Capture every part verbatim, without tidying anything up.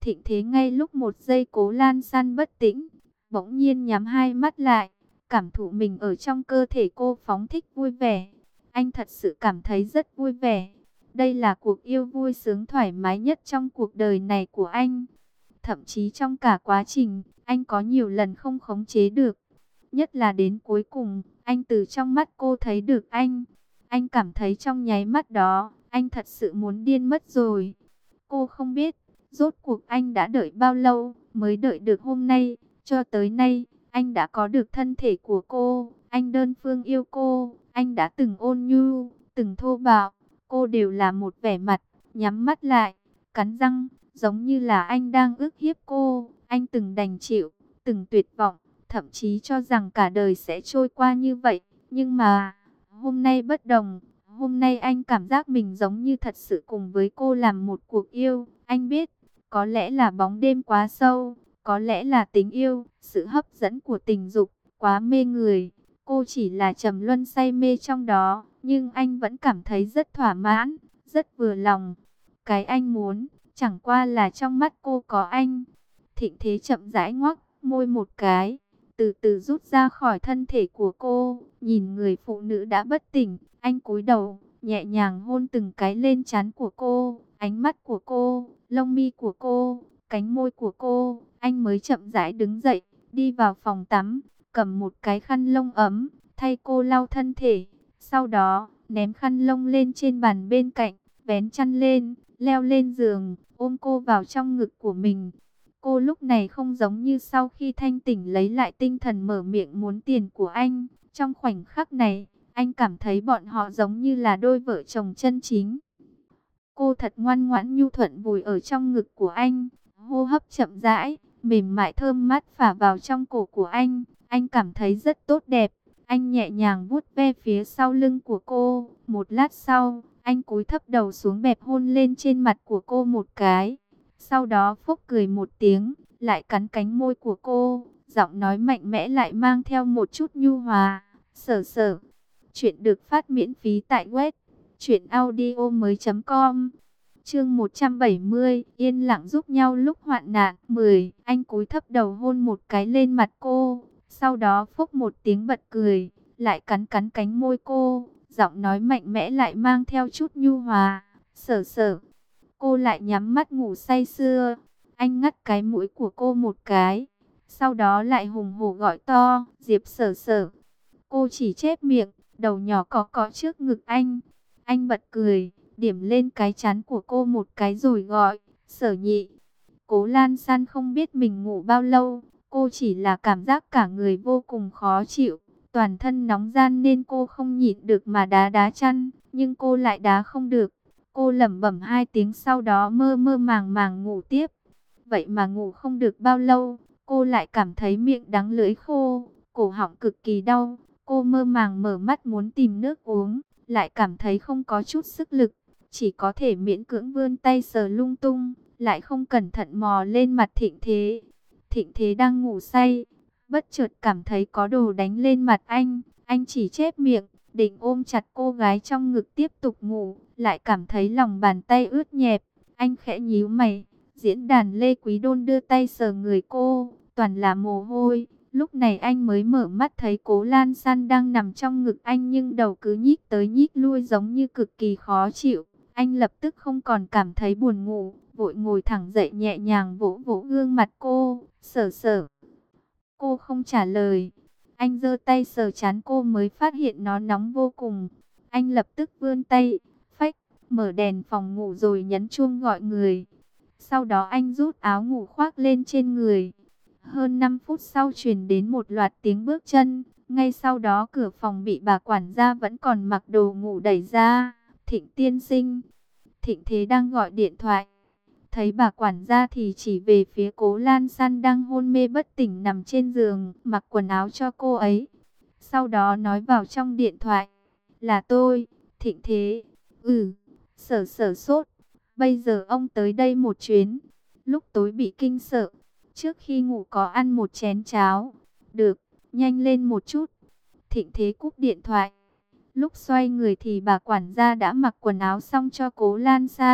Thịnh Thế ngay lúc một giây Cố Lan San bất tĩnh, bỗng nhiên nhắm hai mắt lại, cảm thụ mình ở trong cơ thể cô phóng thích vui vẻ. Anh thật sự cảm thấy rất vui vẻ. Đây là cuộc yêu vui sướng thoải mái nhất trong cuộc đời này của anh. Thậm chí trong cả quá trình, anh có nhiều lần không khống chế được. Nhất là đến cuối cùng, anh từ trong mắt cô thấy được anh. Anh cảm thấy trong nháy mắt đó, anh thật sự muốn điên mất rồi. Cô không biết, rốt cuộc anh đã đợi bao lâu mới đợi được hôm nay. Cho tới nay, anh đã có được thân thể của cô. Anh đơn phương yêu cô. Anh đã từng ôn nhu, từng thô bạo. Cô đều là một vẻ mặt, nhắm mắt lại, cắn răng, giống như là anh đang ức hiếp cô. Anh từng đành chịu, từng tuyệt vọng, thậm chí cho rằng cả đời sẽ trôi qua như vậy. Nhưng mà, hôm nay bất đồng. Hôm nay anh cảm giác mình giống như thật sự cùng với cô làm một cuộc yêu. Anh biết, có lẽ là bóng đêm quá sâu, có lẽ là tình yêu, sự hấp dẫn của tình dục, quá mê người. Cô chỉ là trầm luân say mê trong đó, nhưng anh vẫn cảm thấy rất thỏa mãn, rất vừa lòng. Cái anh muốn, chẳng qua là trong mắt cô có anh. Thịnh Thế chậm rãi ngoác môi một cái, từ từ rút ra khỏi thân thể của cô, nhìn người phụ nữ đã bất tỉnh. Anh cúi đầu, nhẹ nhàng hôn từng cái lên trán của cô, ánh mắt của cô, lông mi của cô, cánh môi của cô. Anh mới chậm rãi đứng dậy, đi vào phòng tắm, cầm một cái khăn lông ấm, thay cô lau thân thể. Sau đó, ném khăn lông lên trên bàn bên cạnh, vén chăn lên, leo lên giường, ôm cô vào trong ngực của mình. Cô lúc này không giống như sau khi thanh tỉnh lấy lại tinh thần mở miệng muốn tiền của anh. Trong khoảnh khắc này, anh cảm thấy bọn họ giống như là đôi vợ chồng chân chính. Cô thật ngoan ngoãn nhu thuận vùi ở trong ngực của anh, hô hấp chậm rãi, mềm mại thơm mát phả vào trong cổ của anh. Anh cảm thấy rất tốt đẹp. Anh nhẹ nhàng vuốt ve phía sau lưng của cô. Một lát sau, anh cúi thấp đầu xuống bẹp hôn lên trên mặt của cô một cái. Sau đó phúc cười một tiếng, lại cắn cánh môi của cô. Giọng nói mạnh mẽ lại mang theo một chút nhu hòa. Sở sở. Chuyện được phát miễn phí tại web truyện audio mới chấm com. Chương một trăm bảy mươi, yên lặng giúp nhau lúc hoạn nạn. mười. Anh cúi thấp đầu hôn một cái lên mặt cô, sau đó phúc một tiếng bật cười, lại cắn cắn cánh môi cô, giọng nói mạnh mẽ lại mang theo chút nhu hòa. Sở sở. Cô lại nhắm mắt ngủ say sưa. Anh ngắt cái mũi của cô một cái, sau đó lại hùng hổ gọi to, Diệp Sở Sở. Cô chỉ chép miệng, đầu nhỏ có có trước ngực anh. Anh bật cười, điểm lên cái trán của cô một cái rồi gọi, Sở Nhị. Cố Lan San không biết mình ngủ bao lâu, cô chỉ là cảm giác cả người vô cùng khó chịu, toàn thân nóng ran nên cô không nhịn được mà đá đá chăn, nhưng cô lại đá không được. Cô lẩm bẩm hai tiếng sau đó mơ mơ màng màng ngủ tiếp. Vậy mà ngủ không được bao lâu, cô lại cảm thấy miệng đắng lưỡi khô, cổ họng cực kỳ đau. Cô mơ màng mở mắt muốn tìm nước uống, lại cảm thấy không có chút sức lực, chỉ có thể miễn cưỡng vươn tay sờ lung tung, lại không cẩn thận mò lên mặt Thịnh Thế. Thịnh Thế đang ngủ say, bất chợt cảm thấy có đồ đánh lên mặt anh, anh chỉ chép miệng, định ôm chặt cô gái trong ngực tiếp tục ngủ, lại cảm thấy lòng bàn tay ướt nhẹp, anh khẽ nhíu mày. Diễn đàn Lê Quý Đôn đưa tay sờ người cô, toàn là mồ hôi. Lúc này anh mới mở mắt thấy Cố Lan San đang nằm trong ngực anh nhưng đầu cứ nhích tới nhích lui giống như cực kỳ khó chịu. Anh lập tức không còn cảm thấy buồn ngủ, vội ngồi thẳng dậy nhẹ nhàng vỗ vỗ gương mặt cô, Sở Sở. Cô không trả lời. Anh giơ tay sờ trán cô mới phát hiện nó nóng vô cùng. Anh lập tức vươn tay, phách, mở đèn phòng ngủ rồi nhấn chuông gọi người. Sau đó anh rút áo ngủ khoác lên trên người. Hơn năm phút sau truyền đến một loạt tiếng bước chân. Ngay sau đó cửa phòng bị bà quản gia vẫn còn mặc đồ ngủ đẩy ra. Thịnh tiên sinh. Thịnh Thế đang gọi điện thoại. Thấy bà quản gia thì chỉ về phía Cố Lan San đang hôn mê bất tỉnh nằm trên giường, mặc quần áo cho cô ấy. Sau đó nói vào trong điện thoại. Là tôi, Thịnh Thế. Ừ, Sở Sở sốt. Bây giờ ông tới đây một chuyến. Lúc tối bị kinh sợ. Trước khi ngủ có ăn một chén cháo. Được, nhanh lên một chút. Thịnh Thế cúp điện thoại. Lúc xoay người thì bà quản gia đã mặc quần áo xong cho Cố Lan San.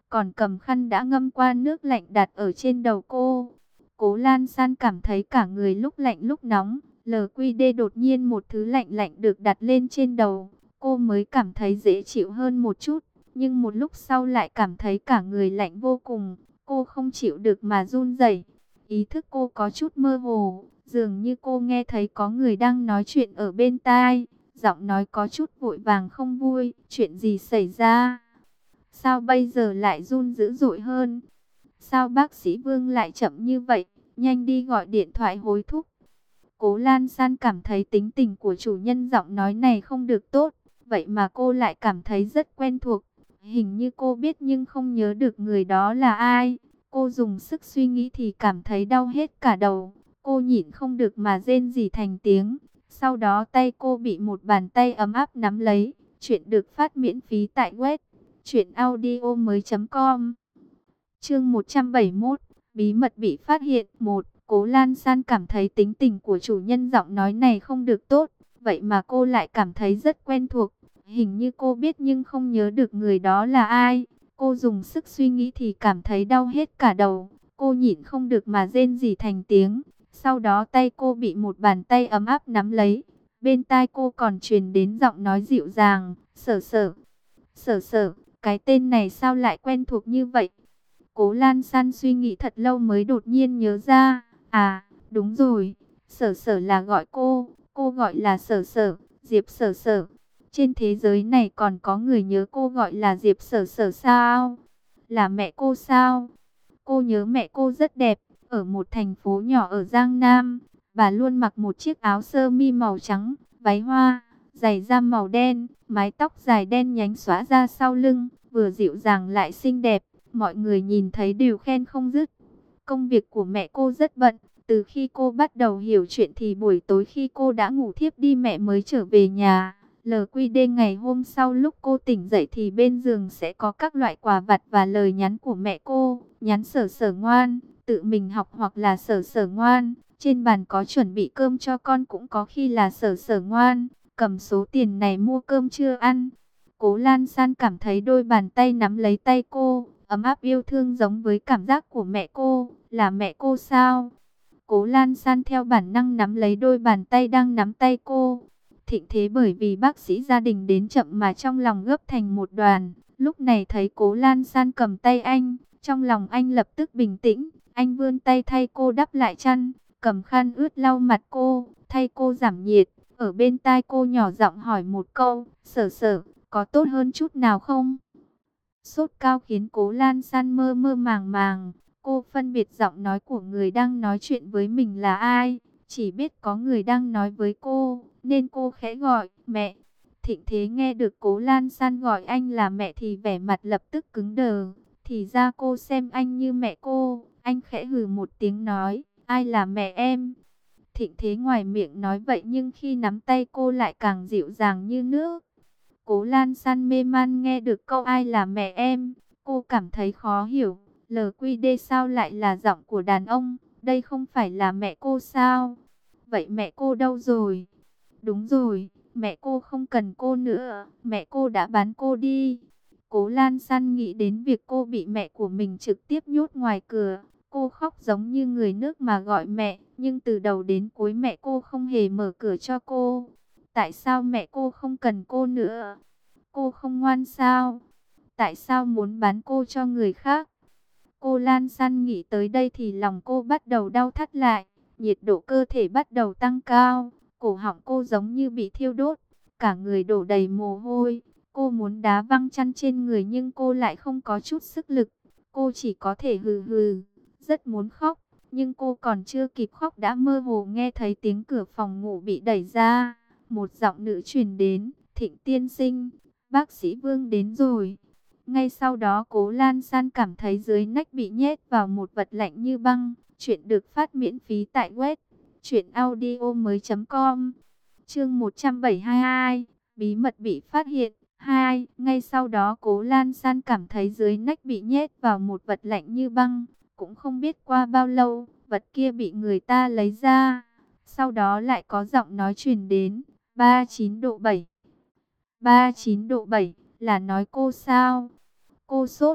còn cầm khăn đã ngâm qua nước lạnh đặt ở trên đầu cô. Cố Lan San cảm thấy cả người lúc lạnh lúc nóng. lờ quy đê đột nhiên một thứ lạnh lạnh được đặt lên trên đầu. Cô mới cảm thấy dễ chịu hơn một chút. Nhưng một lúc sau lại cảm thấy cả người lạnh vô cùng. Cô không chịu được mà run rẩy. Ý thức cô có chút mơ hồ. Dường như cô nghe thấy có người đang nói chuyện ở bên tai. Giọng nói có chút vội vàng không vui. Chuyện gì xảy ra? Sao bây giờ lại run dữ dội hơn? Sao bác sĩ Vương lại chậm như vậy? Nhanh đi gọi điện thoại hối thúc. Cố Lan San cảm thấy tính tình của chủ nhân giọng nói này không được tốt. Vậy mà cô lại cảm thấy rất quen thuộc. Hình như cô biết nhưng không nhớ được người đó là ai. Cô dùng sức suy nghĩ thì cảm thấy đau hết cả đầu. Cô nhịn không được mà rên rỉ thành tiếng. Sau đó tay cô bị một bàn tay ấm áp nắm lấy. Chuyện được phát miễn phí tại web truyện audio mới chấm com. Chương một trăm bảy mươi mốt, bí mật bị phát hiện. Một, Cố Lan San cảm thấy tính tình của chủ nhân giọng nói này không được tốt, vậy mà cô lại cảm thấy rất quen thuộc. Hình như cô biết nhưng không nhớ được người đó là ai. Cô dùng sức suy nghĩ thì cảm thấy đau hết cả đầu. Cô nhịn không được mà rên rỉ thành tiếng. Sau đó tay cô bị một bàn tay ấm áp nắm lấy. Bên tai cô còn truyền đến giọng nói dịu dàng, Sở Sở. Sở Sở, cái tên này sao lại quen thuộc như vậy? Cố Lan San suy nghĩ thật lâu mới đột nhiên nhớ ra. À, đúng rồi, Sở Sở là gọi cô, cô gọi là Sở Sở, Diệp Sở Sở. Trên thế giới này còn có người nhớ cô gọi là Diệp Sở Sở sao? Là mẹ cô sao? Cô nhớ mẹ cô rất đẹp, ở một thành phố nhỏ ở Giang Nam. Bà luôn mặc một chiếc áo sơ mi màu trắng, váy hoa, giày da màu đen, mái tóc dài đen nhánh xõa ra sau lưng, vừa dịu dàng lại xinh đẹp. Mọi người nhìn thấy đều khen không dứt. Công việc của mẹ cô rất bận. Từ khi cô bắt đầu hiểu chuyện thì buổi tối khi cô đã ngủ thiếp đi mẹ mới trở về nhà. lờ quy đê ngày hôm sau lúc cô tỉnh dậy thì bên giường sẽ có các loại quà vặt và lời nhắn của mẹ cô. Nhắn Sở Sở ngoan, tự mình học hoặc là Sở Sở ngoan. Trên bàn có chuẩn bị cơm cho con, cũng có khi là Sở Sở ngoan, cầm số tiền này mua cơm chưa ăn. Cố Lan San cảm thấy đôi bàn tay nắm lấy tay cô, ấm áp yêu thương giống với cảm giác của mẹ cô. Là mẹ cô sao? Cố Lan San theo bản năng nắm lấy đôi bàn tay đang nắm tay cô. Thịnh Thế bởi vì bác sĩ gia đình đến chậm mà trong lòng gấp thành một đoàn. Lúc này thấy Cố Lan San cầm tay anh, trong lòng anh lập tức bình tĩnh. Anh vươn tay thay cô đắp lại chăn, cầm khăn ướt lau mặt cô, thay cô giảm nhiệt. Ở bên tai cô nhỏ giọng hỏi một câu, Sở Sở, có tốt hơn chút nào không? Sốt cao khiến Cố Lan San mơ mơ màng màng. Cô phân biệt giọng nói của người đang nói chuyện với mình là ai. Chỉ biết có người đang nói với cô, nên cô khẽ gọi, mẹ. Thịnh Thế nghe được Cố Lan San gọi anh là mẹ thì vẻ mặt lập tức cứng đờ. Thì ra cô xem anh như mẹ cô. Anh khẽ hừ một tiếng nói, ai là mẹ em? Thịnh Thế ngoài miệng nói vậy nhưng khi nắm tay cô lại càng dịu dàng như nước. Cố Lan San mê man nghe được câu ai là mẹ em. Cô cảm thấy khó hiểu. lờ quy đê sao lại là giọng của đàn ông? Đây không phải là mẹ cô sao? Vậy mẹ cô đâu rồi? Đúng rồi, mẹ cô không cần cô nữa. Mẹ cô đã bán cô đi. Cố Lan San nghĩ đến việc cô bị mẹ của mình trực tiếp nhốt ngoài cửa. Cô khóc giống như người nước mà gọi mẹ. Nhưng từ đầu đến cuối mẹ cô không hề mở cửa cho cô. Tại sao mẹ cô không cần cô nữa? Cô không ngoan sao? Tại sao muốn bán cô cho người khác? Cô Lan San nghĩ tới đây thì lòng cô bắt đầu đau thắt lại. Nhiệt độ cơ thể bắt đầu tăng cao. Cổ họng cô giống như bị thiêu đốt. Cả người đổ đầy mồ hôi. Cô muốn đá văng chăn trên người nhưng cô lại không có chút sức lực. Cô chỉ có thể hừ hừ. Rất muốn khóc. Nhưng cô còn chưa kịp khóc đã mơ hồ nghe thấy tiếng cửa phòng ngủ bị đẩy ra. Một giọng nữ truyền đến. Thịnh tiên sinh, bác sĩ Vương đến rồi. Ngay sau đó Cố Lan San cảm thấy dưới nách bị nhét vào một vật lạnh như băng. Chuyện được phát miễn phí tại web truyện audio mới chấm com. Chương một trăm bảy mươi hai, bí mật bị phát hiện. Hai, ngay sau đó Cố Lan San cảm thấy dưới nách bị nhét vào một vật lạnh như băng. Cũng không biết qua bao lâu, vật kia bị người ta lấy ra. Sau đó lại có giọng nói truyền đến, ba mươi chín độ bảy. ba mươi chín độ bảy, là nói cô sao? Cô sốt,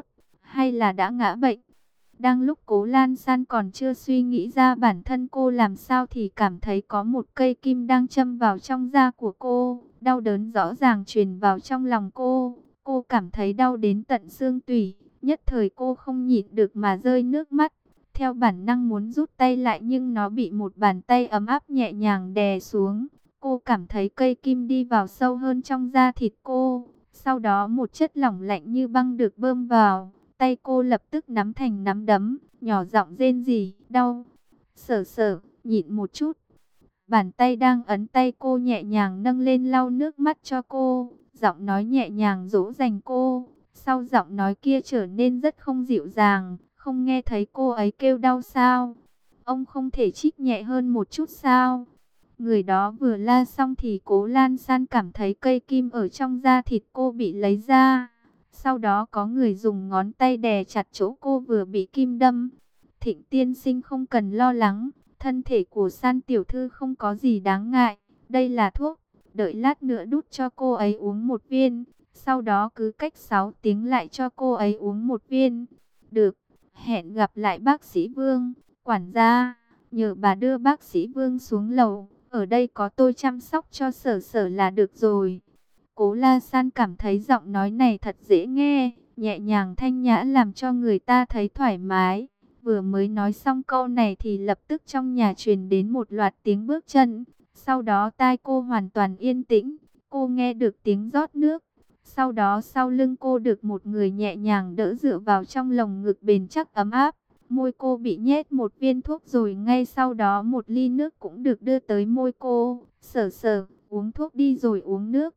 hay là đã ngã bệnh? Đang lúc Cố Lan San còn chưa suy nghĩ ra bản thân cô làm sao thì cảm thấy có một cây kim đang châm vào trong da của cô. Đau đớn rõ ràng truyền vào trong lòng cô. Cô cảm thấy đau đến tận xương tủy. Nhất thời cô không nhịn được mà rơi nước mắt. Theo bản năng muốn rút tay lại nhưng nó bị một bàn tay ấm áp nhẹ nhàng đè xuống. Cô cảm thấy cây kim đi vào sâu hơn trong da thịt cô. Sau đó một chất lỏng lạnh như băng được bơm vào. Tay cô lập tức nắm thành nắm đấm, nhỏ giọng rên rỉ, đau. Sở sở, nhịn một chút. Bàn tay đang ấn tay cô nhẹ nhàng nâng lên lau nước mắt cho cô. Giọng nói nhẹ nhàng dỗ dành cô. Sau giọng nói kia trở nên rất không dịu dàng. Không nghe thấy cô ấy kêu đau sao? Ông không thể trích nhẹ hơn một chút sao? Người đó vừa la xong thì Cố Lan San cảm thấy cây kim ở trong da thịt cô bị lấy ra. Sau đó có người dùng ngón tay đè chặt chỗ cô vừa bị kim đâm. Thịnh tiên sinh không cần lo lắng, thân thể của San tiểu thư không có gì đáng ngại. Đây là thuốc, đợi lát nữa đút cho cô ấy uống một viên. Sau đó cứ cách sáu tiếng lại cho cô ấy uống một viên. Được, hẹn gặp lại bác sĩ Vương. Quản gia, nhờ bà đưa bác sĩ Vương xuống lầu. Ở đây có tôi chăm sóc cho sở sở là được rồi. Cố La San cảm thấy giọng nói này thật dễ nghe, nhẹ nhàng thanh nhã làm cho người ta thấy thoải mái. Vừa mới nói xong câu này thì lập tức trong nhà truyền đến một loạt tiếng bước chân. Sau đó tai cô hoàn toàn yên tĩnh, cô nghe được tiếng rót nước. Sau đó sau lưng cô được một người nhẹ nhàng đỡ dựa vào trong lồng ngực bền chắc ấm áp. Môi cô bị nhét một viên thuốc rồi ngay sau đó một ly nước cũng được đưa tới môi cô. Sở sở, uống thuốc đi rồi uống nước.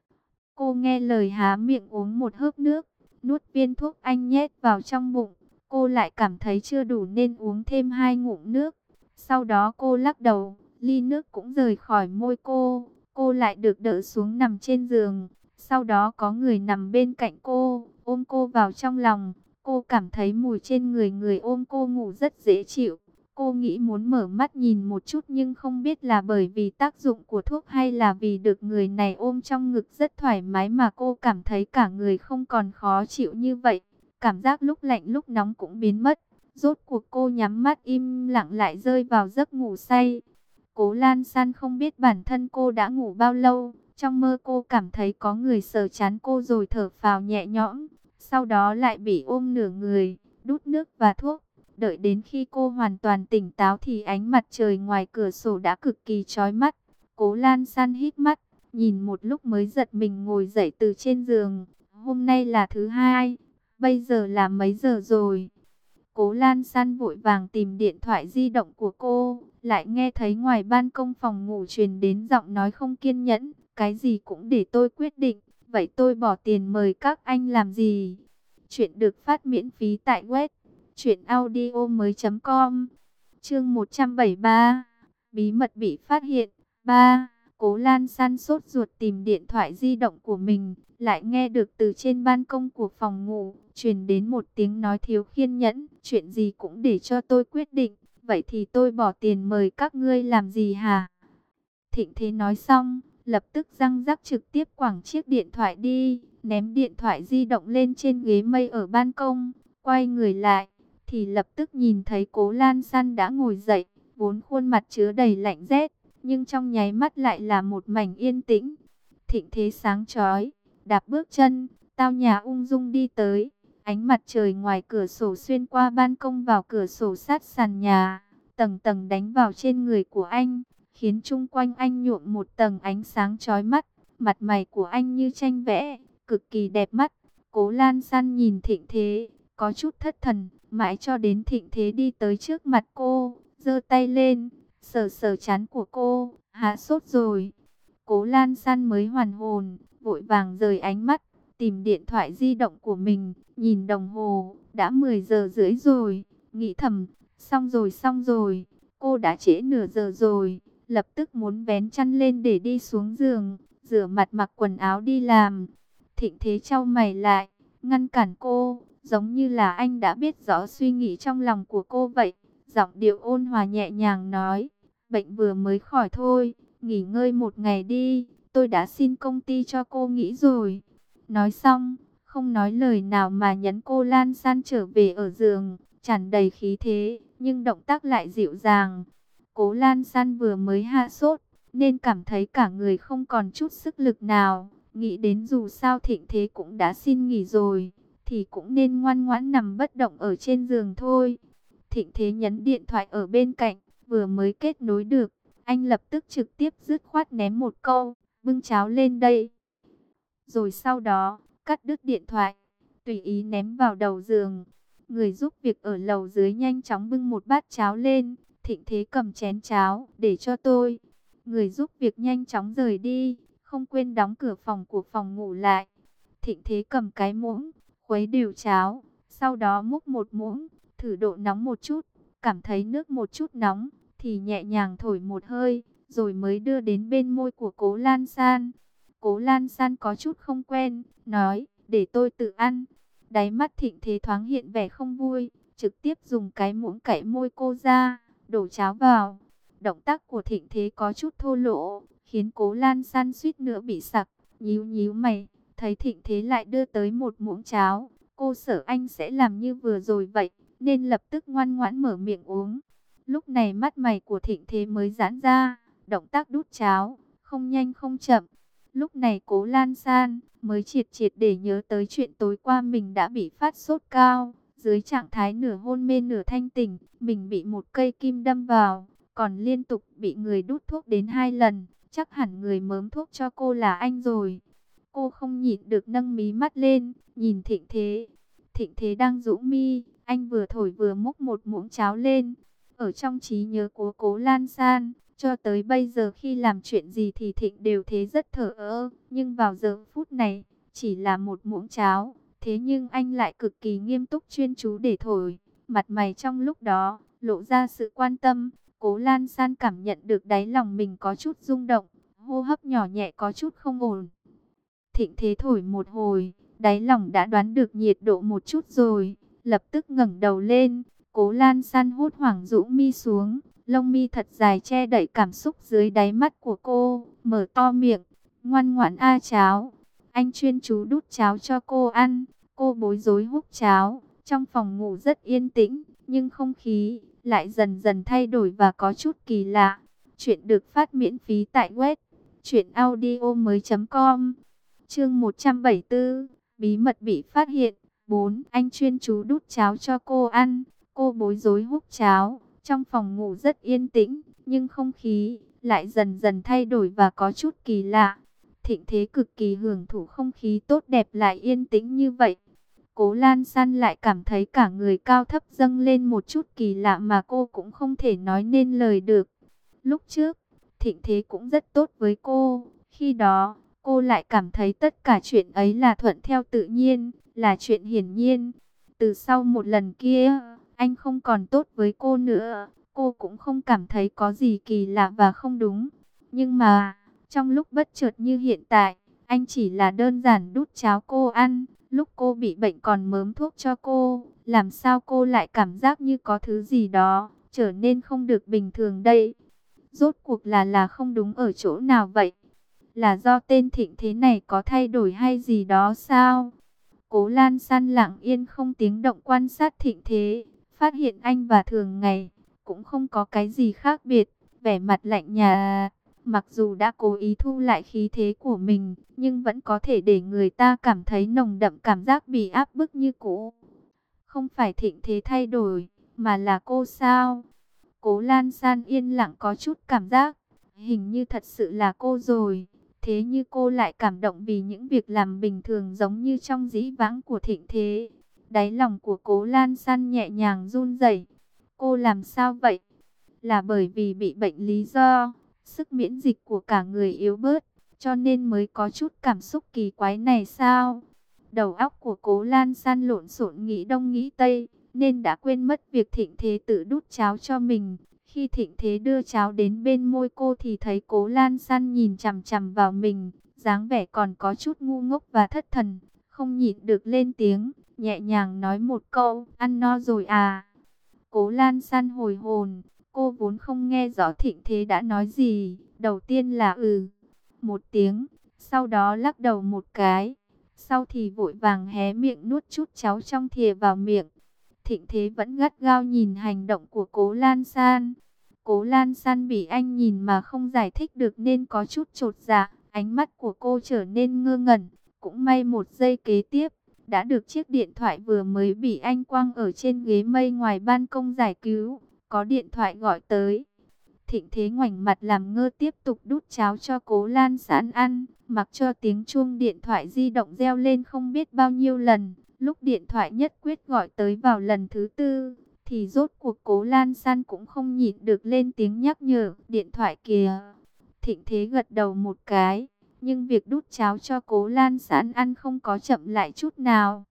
Cô nghe lời há miệng uống một hớp nước, nuốt viên thuốc anh nhét vào trong bụng. Cô lại cảm thấy chưa đủ nên uống thêm hai ngụm nước. Sau đó cô lắc đầu, ly nước cũng rời khỏi môi cô. Cô lại được đỡ xuống nằm trên giường. Sau đó có người nằm bên cạnh cô, ôm cô vào trong lòng. Cô cảm thấy mùi trên người người ôm cô ngủ rất dễ chịu. Cô nghĩ muốn mở mắt nhìn một chút nhưng không biết là bởi vì tác dụng của thuốc hay là vì được người này ôm trong ngực rất thoải mái mà cô cảm thấy cả người không còn khó chịu như vậy. Cảm giác lúc lạnh lúc nóng cũng biến mất. Rốt cuộc cô nhắm mắt im lặng lại rơi vào giấc ngủ say. Cố Lan San không biết bản thân cô đã ngủ bao lâu. Trong mơ cô cảm thấy có người sờ trán cô rồi thở phào nhẹ nhõm. Sau đó lại bị ôm nửa người, đút nước và thuốc. Đợi đến khi cô hoàn toàn tỉnh táo thì ánh mặt trời ngoài cửa sổ đã cực kỳ chói mắt. Cố Lan San hít mắt, nhìn một lúc mới giật mình ngồi dậy từ trên giường. Hôm nay là thứ hai, bây giờ là mấy giờ rồi? Cố Lan San vội vàng tìm điện thoại di động của cô, lại nghe thấy ngoài ban công phòng ngủ truyền đến giọng nói không kiên nhẫn. Cái gì cũng để tôi quyết định, vậy tôi bỏ tiền mời các anh làm gì? Chuyện được phát miễn phí tại web truyện audio mới chấm com. Chương một trăm bảy mươi ba, bí mật bị phát hiện. Ba, Cố Lan San sốt ruột tìm điện thoại di động của mình, lại nghe được từ trên ban công của phòng ngủ truyền đến một tiếng nói thiếu kiên nhẫn, chuyện gì cũng để cho tôi quyết định, vậy thì tôi bỏ tiền mời các ngươi làm gì hả? Thịnh Thế nói xong, lập tức răng rắc trực tiếp quẳng chiếc điện thoại đi, ném điện thoại di động lên trên ghế mây ở ban công, quay người lại thì lập tức nhìn thấy Cố Lan San đã ngồi dậy, vốn khuôn mặt chứa đầy lạnh rét, nhưng trong nháy mắt lại là một mảnh yên tĩnh. Thịnh Thế sáng chói, đạp bước chân, tao nhã ung dung đi tới, ánh mặt trời ngoài cửa sổ xuyên qua ban công vào cửa sổ sát sàn nhà, tầng tầng đánh vào trên người của anh, khiến chung quanh anh nhuộm một tầng ánh sáng chói mắt, mặt mày của anh như tranh vẽ, cực kỳ đẹp mắt. Cố Lan San nhìn Thịnh Thế, có chút thất thần, mãi cho đến Thịnh Thế đi tới trước mặt cô, giơ tay lên, sờ sờ trán của cô, hạ sốt rồi. Cố Lan San mới hoàn hồn, vội vàng rời ánh mắt, tìm điện thoại di động của mình, nhìn đồng hồ, đã mười giờ rưỡi rồi, nghĩ thầm, xong rồi xong rồi, cô đã trễ nửa giờ rồi, lập tức muốn vén chăn lên để đi xuống giường, rửa mặt mặc quần áo đi làm. Thịnh Thế chau mày lại, ngăn cản cô, giống như là anh đã biết rõ suy nghĩ trong lòng của cô vậy. Giọng điệu ôn hòa nhẹ nhàng nói, bệnh vừa mới khỏi thôi, nghỉ ngơi một ngày đi, tôi đã xin công ty cho cô nghỉ rồi. Nói xong, không nói lời nào mà nhấn cô Lan San trở về ở giường, tràn đầy khí thế, nhưng động tác lại dịu dàng. Cố Lan San vừa mới hạ sốt, nên cảm thấy cả người không còn chút sức lực nào, nghĩ đến dù sao Thịnh Thế cũng đã xin nghỉ rồi, thì cũng nên ngoan ngoãn nằm bất động ở trên giường thôi. Thịnh Thế nhấn điện thoại ở bên cạnh, vừa mới kết nối được, anh lập tức trực tiếp dứt khoát ném một câu, bưng cháo lên đây. Rồi sau đó, cắt đứt điện thoại, tùy ý ném vào đầu giường. Người giúp việc ở lầu dưới nhanh chóng bưng một bát cháo lên. Thịnh Thế cầm chén cháo, để cho tôi. Người giúp việc nhanh chóng rời đi, không quên đóng cửa phòng của phòng ngủ lại. Thịnh Thế cầm cái muỗng, khuấy đều cháo, sau đó múc một muỗng, thử độ nóng một chút, cảm thấy nước một chút nóng, thì nhẹ nhàng thổi một hơi, rồi mới đưa đến bên môi của Cố Lan San. Cố Lan San có chút không quen, nói, để tôi tự ăn. Đáy mắt Thịnh Thế thoáng hiện vẻ không vui, trực tiếp dùng cái muỗng cạy môi cô ra, đổ cháo vào. Động tác của Thịnh Thế có chút thô lỗ, khiến Cố Lan San suýt nữa bị sặc, nhíu nhíu mày, thấy Thịnh Thế lại đưa tới một muỗng cháo. Cô sợ anh sẽ làm như vừa rồi vậy, nên lập tức ngoan ngoãn mở miệng uống. Lúc này mắt mày của Thịnh Thế mới giãn ra, động tác đút cháo, không nhanh không chậm. Lúc này Cố Lan San mới triệt triệt để nhớ tới chuyện tối qua mình đã bị phát sốt cao. Dưới trạng thái nửa hôn mê nửa thanh tỉnh, mình bị một cây kim đâm vào, còn liên tục bị người đút thuốc đến hai lần. Chắc hẳn người mớm thuốc cho cô là anh rồi. Cô không nhịn được nâng mí mắt lên, nhìn Thịnh Thế. Thịnh Thế đang rũ mi, anh vừa thổi vừa múc một muỗng cháo lên. Ở trong trí nhớ của Cố Lan San, cho tới bây giờ khi làm chuyện gì thì Thịnh đều thế rất thờ ơ, nhưng vào giờ phút này, chỉ là một muỗng cháo, thế nhưng anh lại cực kỳ nghiêm túc chuyên chú để thổi, mặt mày trong lúc đó, lộ ra sự quan tâm. Cố Lan San cảm nhận được đáy lòng mình có chút rung động, hô hấp nhỏ nhẹ có chút không ổn. Thịnh Thế thổi một hồi, đáy lòng đã đoán được nhiệt độ một chút rồi, lập tức ngẩng đầu lên. Cố Lan San hốt hoảng rũ mi xuống, lông mi thật dài che đậy cảm xúc dưới đáy mắt của cô, mở to miệng, ngoan ngoãn a cháo. Anh chuyên chú đút cháo cho cô ăn, cô bối rối húp cháo. Trong phòng ngủ rất yên tĩnh, nhưng không khí lại dần dần thay đổi và có chút kỳ lạ. Chuyện được phát miễn phí tại web truyện audio mới chấm com. Chương một trăm bảy mươi tư, bí mật bị phát hiện. bốn. Anh chuyên chú đút cháo cho cô ăn, cô bối rối húp cháo. Trong phòng ngủ rất yên tĩnh, nhưng không khí lại dần dần thay đổi và có chút kỳ lạ. Thịnh Thế cực kỳ hưởng thụ không khí tốt đẹp lại yên tĩnh như vậy. Cố Lan San lại cảm thấy cả người cao thấp dâng lên một chút kỳ lạ mà cô cũng không thể nói nên lời được. Lúc trước, Thịnh Thế cũng rất tốt với cô. Khi đó, cô lại cảm thấy tất cả chuyện ấy là thuận theo tự nhiên, là chuyện hiển nhiên. Từ sau một lần kia, anh không còn tốt với cô nữa. Cô cũng không cảm thấy có gì kỳ lạ và không đúng. Nhưng mà, trong lúc bất chợt như hiện tại, anh chỉ là đơn giản đút cháo cô ăn. Lúc cô bị bệnh còn mớm thuốc cho cô. Làm sao cô lại cảm giác như có thứ gì đó trở nên không được bình thường đây? Rốt cuộc là là không đúng ở chỗ nào vậy? Là do tên Thịnh Thế này có thay đổi hay gì đó sao? Cố Lan San lặng yên không tiếng động quan sát Thịnh Thế, phát hiện anh và thường ngày cũng không có cái gì khác biệt, vẻ mặt lạnh nhạt. Mặc dù đã cố ý thu lại khí thế của mình, nhưng vẫn có thể để người ta cảm thấy nồng đậm cảm giác bị áp bức như cũ. Không phải Thịnh Thế thay đổi, mà là cô sao? Cố Lan San yên lặng có chút cảm giác, hình như thật sự là cô rồi. Thế như cô lại cảm động vì những việc làm bình thường giống như trong dĩ vãng của Thịnh Thế. Đáy lòng của Cố Lan San nhẹ nhàng run rẩy. Cô làm sao vậy? Là bởi vì bị bệnh lý do sức miễn dịch của cả người yếu bớt, cho nên mới có chút cảm xúc kỳ quái này sao? Đầu óc của Cố Lan San lộn xộn nghĩ đông nghĩ tây, nên đã quên mất việc Thịnh Thế tự đút cháo cho mình. Khi Thịnh Thế đưa cháo đến bên môi cô thì thấy Cố Lan San nhìn chằm chằm vào mình, dáng vẻ còn có chút ngu ngốc và thất thần, không nhịn được lên tiếng, nhẹ nhàng nói một câu, ăn no rồi à? Cố Lan San hồi hồn, cô vốn không nghe rõ Thịnh Thế đã nói gì, đầu tiên là ừ, một tiếng, sau đó lắc đầu một cái, sau thì vội vàng hé miệng nuốt chút cháo trong thìa vào miệng. Thịnh Thế vẫn gắt gao nhìn hành động của Cố Lan San. Cố Lan San bị anh nhìn mà không giải thích được nên có chút chột dạ, ánh mắt của cô trở nên ngơ ngẩn. Cũng may một giây kế tiếp, đã được chiếc điện thoại vừa mới bị anh quăng ở trên ghế mây ngoài ban công giải cứu. Có điện thoại gọi tới. Thịnh Thế ngoảnh mặt làm ngơ tiếp tục đút cháo cho Cố Lan San ăn, mặc cho tiếng chuông điện thoại di động reo lên không biết bao nhiêu lần. Lúc điện thoại nhất quyết gọi tới vào lần thứ tư, thì rốt cuộc Cố Lan San cũng không nhịn được lên tiếng nhắc nhở, điện thoại kìa. Thịnh Thế gật đầu một cái, nhưng việc đút cháo cho Cố Lan San ăn không có chậm lại chút nào.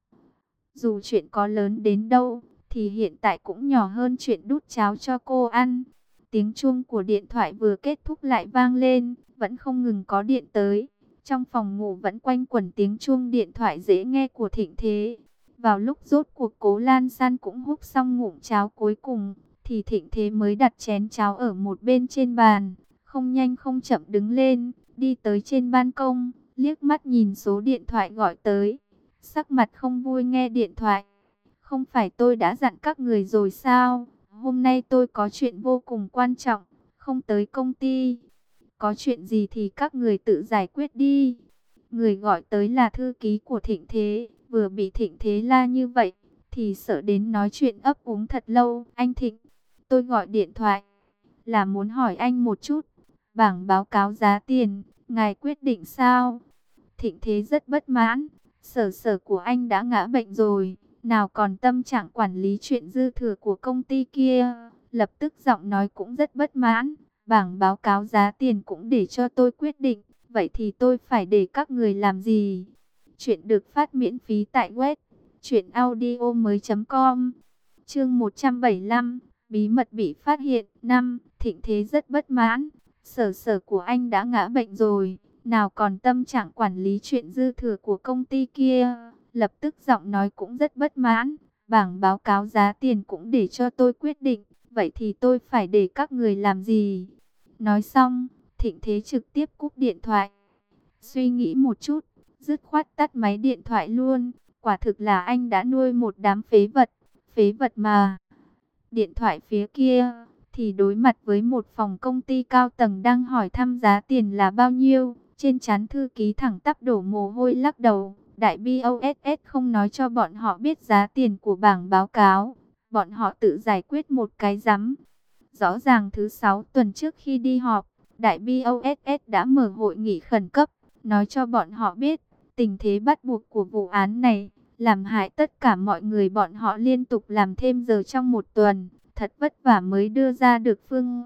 Dù chuyện có lớn đến đâu, thì hiện tại cũng nhỏ hơn chuyện đút cháo cho cô ăn. Tiếng chuông của điện thoại vừa kết thúc lại vang lên, vẫn không ngừng có điện tới. Trong phòng ngủ vẫn quanh quẩn tiếng chuông điện thoại dễ nghe của Thịnh Thế. Vào lúc rốt cuộc Cố Lan San cũng húp xong ngụm cháo cuối cùng, thì Thịnh Thế mới đặt chén cháo ở một bên trên bàn. Không nhanh không chậm đứng lên, đi tới trên ban công, liếc mắt nhìn số điện thoại gọi tới. Sắc mặt không vui nghe điện thoại. Không phải tôi đã dặn các người rồi sao? Hôm nay tôi có chuyện vô cùng quan trọng, không tới công ty. Có chuyện gì thì các người tự giải quyết đi. Người gọi tới là thư ký của Thịnh Thế, vừa bị Thịnh Thế la như vậy, thì sợ đến nói chuyện ấp úng thật lâu. Anh Thịnh, tôi gọi điện thoại, là muốn hỏi anh một chút. Bảng báo cáo giá tiền, ngài quyết định sao? Thịnh Thế rất bất mãn, sở sở của anh đã ngã bệnh rồi, nào còn tâm trạng quản lý chuyện dư thừa của công ty kia. Lập tức giọng nói cũng rất bất mãn. Bảng báo cáo giá tiền cũng để cho tôi quyết định. Vậy thì tôi phải để các người làm gì? Chuyện được phát miễn phí tại web truyện audio mới chấm com. Chương một trăm bảy mươi lăm, bí mật bị phát hiện. Năm, Thịnh Thế rất bất mãn. Sở sở của anh đã ngã bệnh rồi, nào còn tâm trạng quản lý chuyện dư thừa của công ty kia. Lập tức giọng nói cũng rất bất mãn. Bảng báo cáo giá tiền cũng để cho tôi quyết định. Vậy thì tôi phải để các người làm gì? Nói xong, Thịnh Thế trực tiếp cúp điện thoại. Suy nghĩ một chút, dứt khoát tắt máy điện thoại luôn. Quả thực là anh đã nuôi một đám phế vật. Phế vật mà. Điện thoại phía kia thì đối mặt với một phòng công ty cao tầng đang hỏi thăm giá tiền là bao nhiêu. Trên trán thư ký thẳng tắp đổ mồ hôi lắc đầu. Đại bê o ét ét không nói cho bọn họ biết giá tiền của bảng báo cáo. Bọn họ tự giải quyết một cái rắm. Rõ ràng thứ sáu tuần trước khi đi họp, Đại bê o ét ét đã mở hội nghị khẩn cấp, nói cho bọn họ biết tình thế bắt buộc của vụ án này, làm hại tất cả mọi người. Bọn họ liên tục làm thêm giờ trong một tuần, thật vất vả mới đưa ra được phương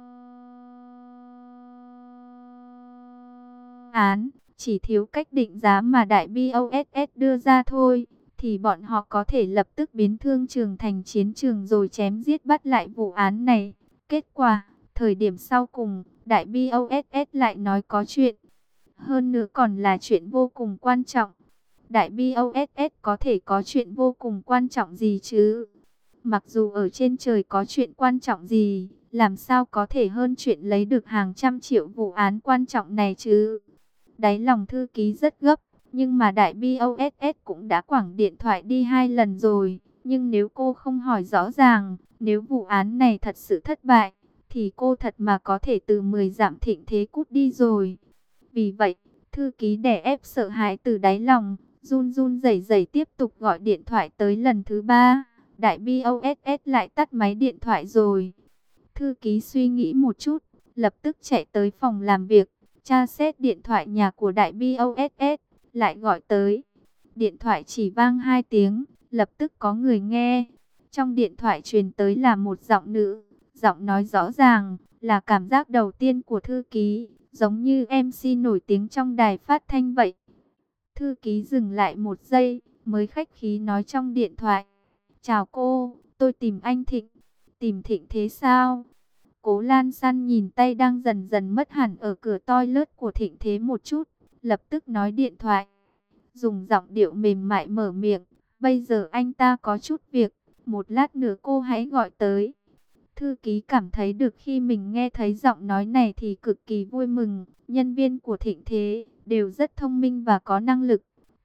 án. Chỉ thiếu cách định giá mà Đại bê o ét ét đưa ra thôi, thì bọn họ có thể lập tức biến thương trường thành chiến trường rồi chém giết bắt lại vụ án này. Kết quả, thời điểm sau cùng, Đại bê o ét ét lại nói có chuyện. Hơn nữa còn là chuyện vô cùng quan trọng. Đại bê o ét ét có thể có chuyện vô cùng quan trọng gì chứ? Mặc dù ở trên trời có chuyện quan trọng gì, làm sao có thể hơn chuyện lấy được hàng trăm triệu vụ án quan trọng này chứ? Đáy lòng thư ký rất gấp, nhưng mà Đại bê o ét ét cũng đã quẳng điện thoại đi hai lần rồi. Nhưng nếu cô không hỏi rõ ràng, nếu vụ án này thật sự thất bại, thì cô thật mà có thể từ mười giảm Thịnh Thế cút đi rồi. Vì vậy, thư ký đè ép sợ hãi từ đáy lòng, run run rẩy rẩy tiếp tục gọi điện thoại tới lần thứ ba. Đại bê o ét ét lại tắt máy điện thoại rồi. Thư ký suy nghĩ một chút, lập tức chạy tới phòng làm việc, tra xét điện thoại nhà của Đại bê o ét ét, lại gọi tới. Điện thoại chỉ vang hai tiếng, lập tức có người nghe. Trong điện thoại truyền tới là một giọng nữ, giọng nói rõ ràng, là cảm giác đầu tiên của thư ký, giống như em xê nổi tiếng trong đài phát thanh vậy. Thư ký dừng lại một giây, mới khách khí nói trong điện thoại. Chào cô, tôi tìm anh Thịnh. Tìm Thịnh Thế sao? Cố Lan San nhìn tay đang dần dần mất hẳn ở cửa toilet của Thịnh Thế một chút, lập tức nói điện thoại. Dùng giọng điệu mềm mại mở miệng. Bây giờ anh ta có chút việc, một lát nữa cô hãy gọi tới. Thư ký cảm thấy được khi mình nghe thấy giọng nói này thì cực kỳ vui mừng. Nhân viên của Thịnh Thế đều rất thông minh và có năng lực.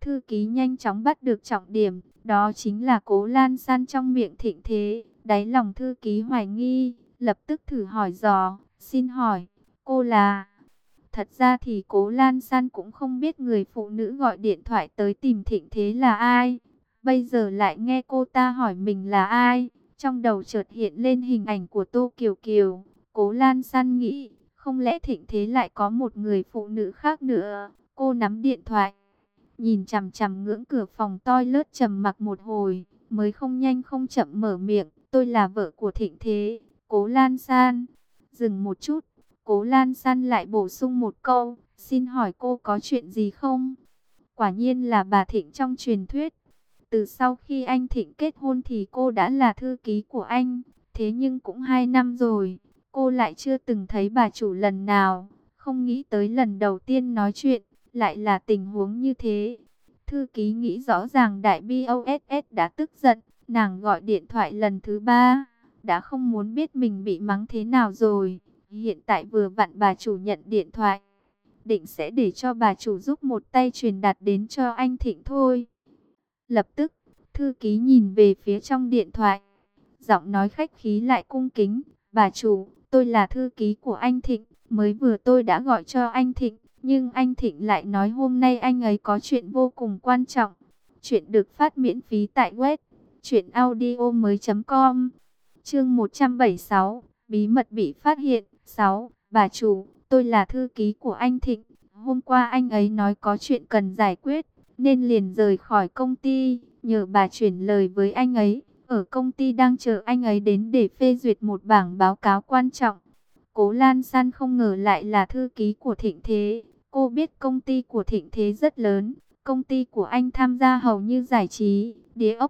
Thư ký nhanh chóng bắt được trọng điểm, đó chính là Cố Lan San trong miệng Thịnh Thế. Đáy lòng thư ký hoài nghi, lập tức thử hỏi dò, xin hỏi, cô là... Thật ra thì Cố Lan San cũng không biết người phụ nữ gọi điện thoại tới tìm Thịnh Thế là ai. Bây giờ lại nghe cô ta hỏi mình là ai. Trong đầu chợt hiện lên hình ảnh của Tô Kiều Kiều. Cố Lan San nghĩ, không lẽ Thịnh Thế lại có một người phụ nữ khác nữa. Cô nắm điện thoại, nhìn chằm chằm ngưỡng cửa phòng toilet trầm mặc một hồi, mới không nhanh không chậm mở miệng, tôi là vợ của Thịnh Thế, Cố Lan San. Dừng một chút, Cố Lan San lại bổ sung một câu, xin hỏi cô có chuyện gì không? Quả nhiên là bà Thịnh trong truyền thuyết. Từ sau khi anh Thịnh kết hôn thì cô đã là thư ký của anh, thế nhưng cũng hai năm rồi, cô lại chưa từng thấy bà chủ lần nào, không nghĩ tới lần đầu tiên nói chuyện lại là tình huống như thế. Thư ký nghĩ rõ ràng đại boss đã tức giận, nàng gọi điện thoại lần thứ ba, đã không muốn biết mình bị mắng thế nào rồi. Hiện tại vừa vặn bà chủ nhận điện thoại, định sẽ để cho bà chủ giúp một tay truyền đạt đến cho anh Thịnh thôi. Lập tức, thư ký nhìn về phía trong điện thoại, giọng nói khách khí lại cung kính, bà chủ, tôi là thư ký của anh Thịnh, mới vừa tôi đã gọi cho anh Thịnh. Nhưng anh Thịnh lại nói hôm nay anh ấy có chuyện vô cùng quan trọng. Chuyện được phát miễn phí tại web truyện audio mới chấm com. Chương một trăm bảy mươi sáu, bí mật bị phát hiện. sáu. Bà chủ, tôi là thư ký của anh Thịnh. Hôm qua anh ấy nói có chuyện cần giải quyết, nên liền rời khỏi công ty, nhờ bà chuyển lời với anh ấy. Ở công ty đang chờ anh ấy đến để phê duyệt một bảng báo cáo quan trọng. Cố Lan San không ngờ lại là thư ký của Thịnh Thế. Cô biết công ty của Thịnh Thế rất lớn, công ty của anh tham gia hầu như giải trí, địa ốc.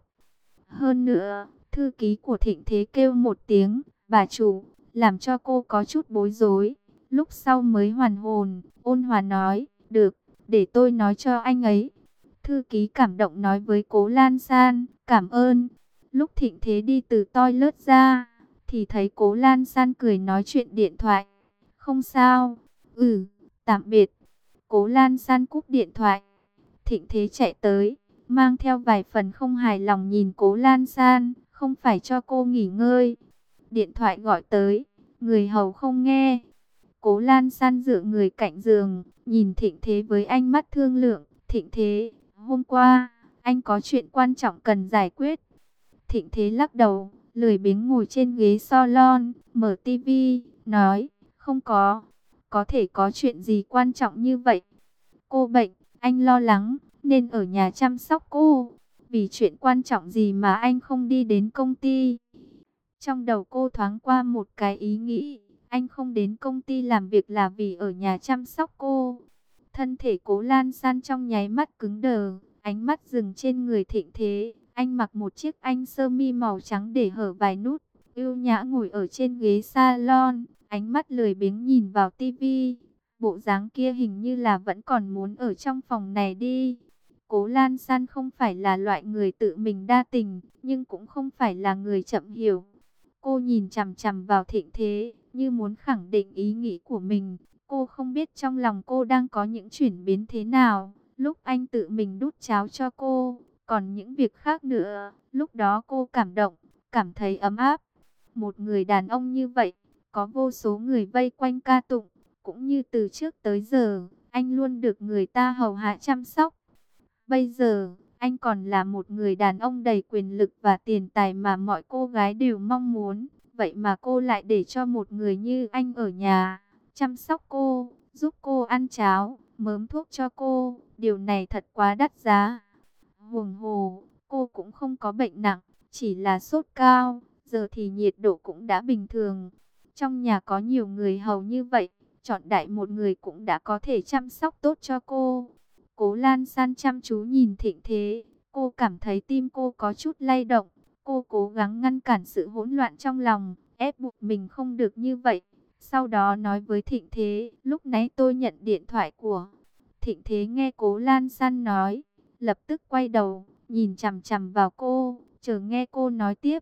Hơn nữa, thư ký của Thịnh Thế kêu một tiếng, bà chủ, làm cho cô có chút bối rối. Lúc sau mới hoàn hồn, ôn hòa nói, được, để tôi nói cho anh ấy. Thư ký cảm động nói với Cố Lan San, cảm ơn. Lúc Thịnh Thế đi từ toilet ra, thì thấy Cố Lan San cười nói chuyện điện thoại. Không sao, ừ, tạm biệt. Cố Lan San cúp điện thoại. Thịnh Thế chạy tới, mang theo vài phần không hài lòng nhìn Cố Lan San, không phải cho cô nghỉ ngơi. Điện thoại gọi tới, người hầu không nghe. Cố Lan San dựa người cạnh giường, nhìn Thịnh Thế với ánh mắt thương lượng. Thịnh Thế, hôm qua, anh có chuyện quan trọng cần giải quyết. Thịnh Thế lắc đầu, lười biếng ngồi trên ghế salon, mở tivi, nói, không có, có thể có chuyện gì quan trọng như vậy. Cô bệnh, anh lo lắng, nên ở nhà chăm sóc cô. Vì chuyện quan trọng gì mà anh không đi đến công ty? Trong đầu cô thoáng qua một cái ý nghĩ, anh không đến công ty làm việc là vì ở nhà chăm sóc cô. Thân thể Cố Lan San trong nháy mắt cứng đờ, ánh mắt dừng trên người Thịnh Thế. Anh mặc một chiếc anh sơ mi màu trắng để hở vài nút, ưu nhã ngồi ở trên ghế salon, ánh mắt lười biếng nhìn vào tivi. Bộ dáng kia hình như là vẫn còn muốn ở trong phòng này đi. Cố Lan San không phải là loại người tự mình đa tình, nhưng cũng không phải là người chậm hiểu. Cô nhìn chằm chằm vào Thịnh Thế, như muốn khẳng định ý nghĩ của mình. Cô không biết trong lòng cô đang có những chuyển biến thế nào, lúc anh tự mình đút cháo cho cô. Còn những việc khác nữa, lúc đó cô cảm động, cảm thấy ấm áp. Một người đàn ông như vậy, có vô số người vây quanh ca tụng. Cũng như từ trước tới giờ, anh luôn được người ta hầu hạ chăm sóc. Bây giờ, anh còn là một người đàn ông đầy quyền lực và tiền tài mà mọi cô gái đều mong muốn. Vậy mà cô lại để cho một người như anh ở nhà, chăm sóc cô, giúp cô ăn cháo, mớm thuốc cho cô. Điều này thật quá đắt giá. Huống hồ, cô cũng không có bệnh nặng, chỉ là sốt cao, giờ thì nhiệt độ cũng đã bình thường. Trong nhà có nhiều người hầu như vậy, chọn đại một người cũng đã có thể chăm sóc tốt cho cô. Cố Lan San chăm chú nhìn Thịnh Thế, cô cảm thấy tim cô có chút lay động. Cô cố gắng ngăn cản sự hỗn loạn trong lòng, ép buộc mình không được như vậy. Sau đó nói với Thịnh Thế, lúc nãy tôi nhận điện thoại của... Thịnh Thế nghe Cố Lan San nói, lập tức quay đầu, nhìn chằm chằm vào cô, chờ nghe cô nói tiếp.